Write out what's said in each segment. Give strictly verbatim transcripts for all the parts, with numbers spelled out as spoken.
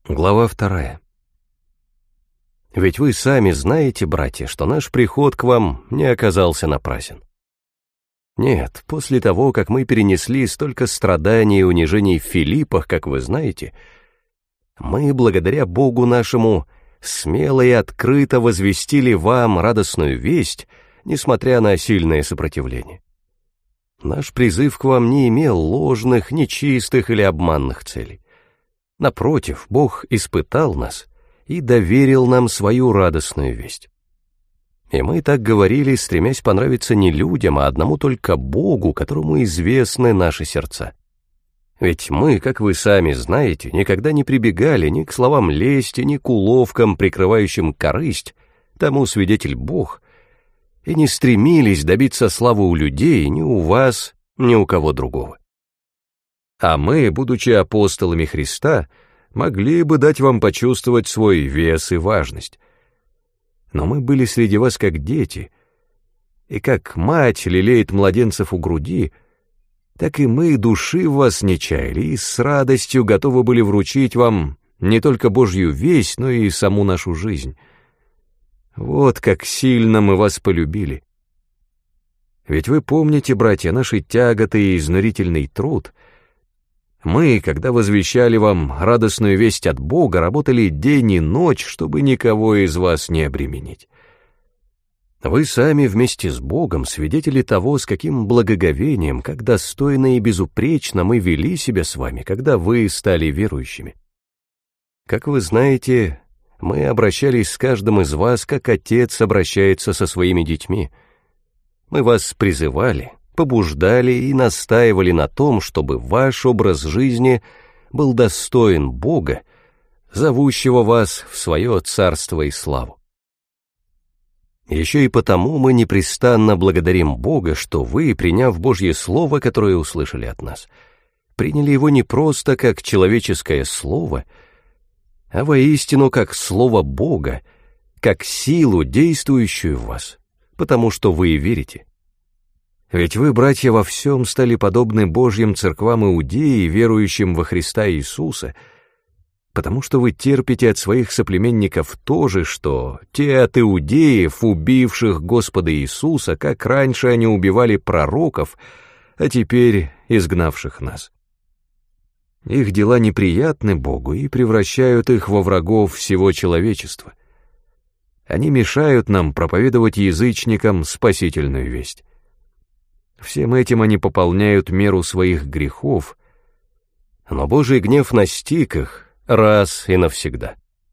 Глава вторая. Ведь вы сами знаете, братья, что наш приход к вам не оказался напрасен. Нет, после того, как мы перенесли столько страданий и унижений в Филиппах, как вы знаете, мы, благодаря Богу нашему, смело и открыто возвестили вам радостную весть, несмотря на сильное сопротивление. Наш призыв к вам не имел ложных, нечистых или обманных целей. Напротив, Бог испытал нас и доверил нам свою радостную весть. И мы так говорили, стремясь понравиться не людям, а одному только Богу, которому известны наши сердца. Ведь мы, как вы сами знаете, никогда не прибегали ни к словам лести, ни к уловкам, прикрывающим корысть, тому свидетель Бог, и не стремились добиться славы у людей ни у вас, ни у кого другого. А мы, будучи апостолами Христа, могли бы дать вам почувствовать свой вес и важность. Но мы были среди вас как дети, и как мать лелеет младенцев у груди, так и мы души в вас не чаяли и с радостью готовы были вручить вам не только Божью весть, но и саму нашу жизнь. Вот как сильно мы вас полюбили. Ведь вы помните, братья, наши тяготы и изнурительный труд. Мы, когда возвещали вам радостную весть от Бога, работали день и ночь, чтобы никого из вас не обременить. Вы сами вместе с Богом свидетели того, с каким благоговением, как достойно и безупречно мы вели себя с вами, когда вы стали верующими. Как вы знаете, мы обращались с каждым из вас, как отец обращается со своими детьми. Мы вас призывали, побуждали и настаивали на том, чтобы ваш образ жизни был достоин Бога, зовущего вас в свое царство и славу. Еще и потому мы непрестанно благодарим Бога, что вы, приняв Божье Слово, которое услышали от нас, приняли его не просто как человеческое слово, а воистину как Слово Бога, как силу, действующую в вас, потому что вы верите. Ведь вы, братья, во всем стали подобны Божьим церквам Иудеи, верующим во Христа Иисуса, потому что вы терпите от своих соплеменников то же, что те от иудеев, убивших Господа Иисуса, как раньше они убивали пророков, а теперь изгнавших нас. Их дела неприятны Богу и превращают их во врагов всего человечества. Они мешают нам проповедовать язычникам спасительную весть. Всем этим они пополняют меру своих грехов, но Божий гнев настиг их раз и навсегда.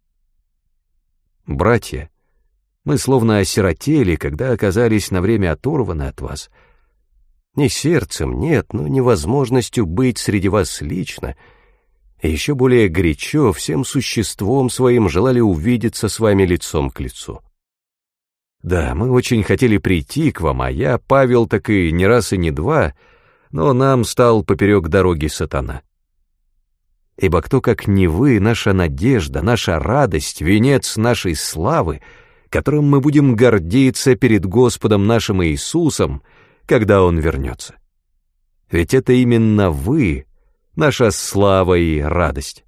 Братья, мы словно осиротели, когда оказались на время оторваны от вас. Не сердцем, нет, но невозможностью быть среди вас лично, и еще более горячо всем существом своим желали увидеться с вами лицом к лицу. Да, мы очень хотели прийти к вам, а я, Павел, так и не раз и не два, но нам стал поперек дороги сатана. Ибо кто, как не вы, наша надежда, наша радость, венец нашей славы, которым мы будем гордиться перед Господом нашим Иисусом, когда Он вернется. Ведь это именно вы, наша слава и радость.